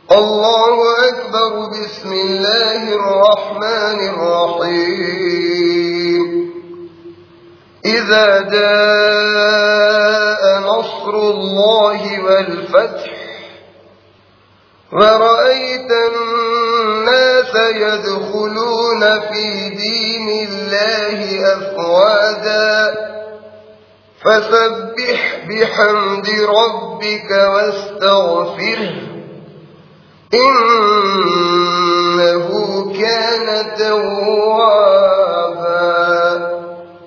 الله أكبر. بسم الله الرحمن الرحيم. إذا جاء نصر الله والفتح ورأيت الناس يدخلون في دين الله أفواجا فسبح بحمد ربك واستغفره إنه كان توابا.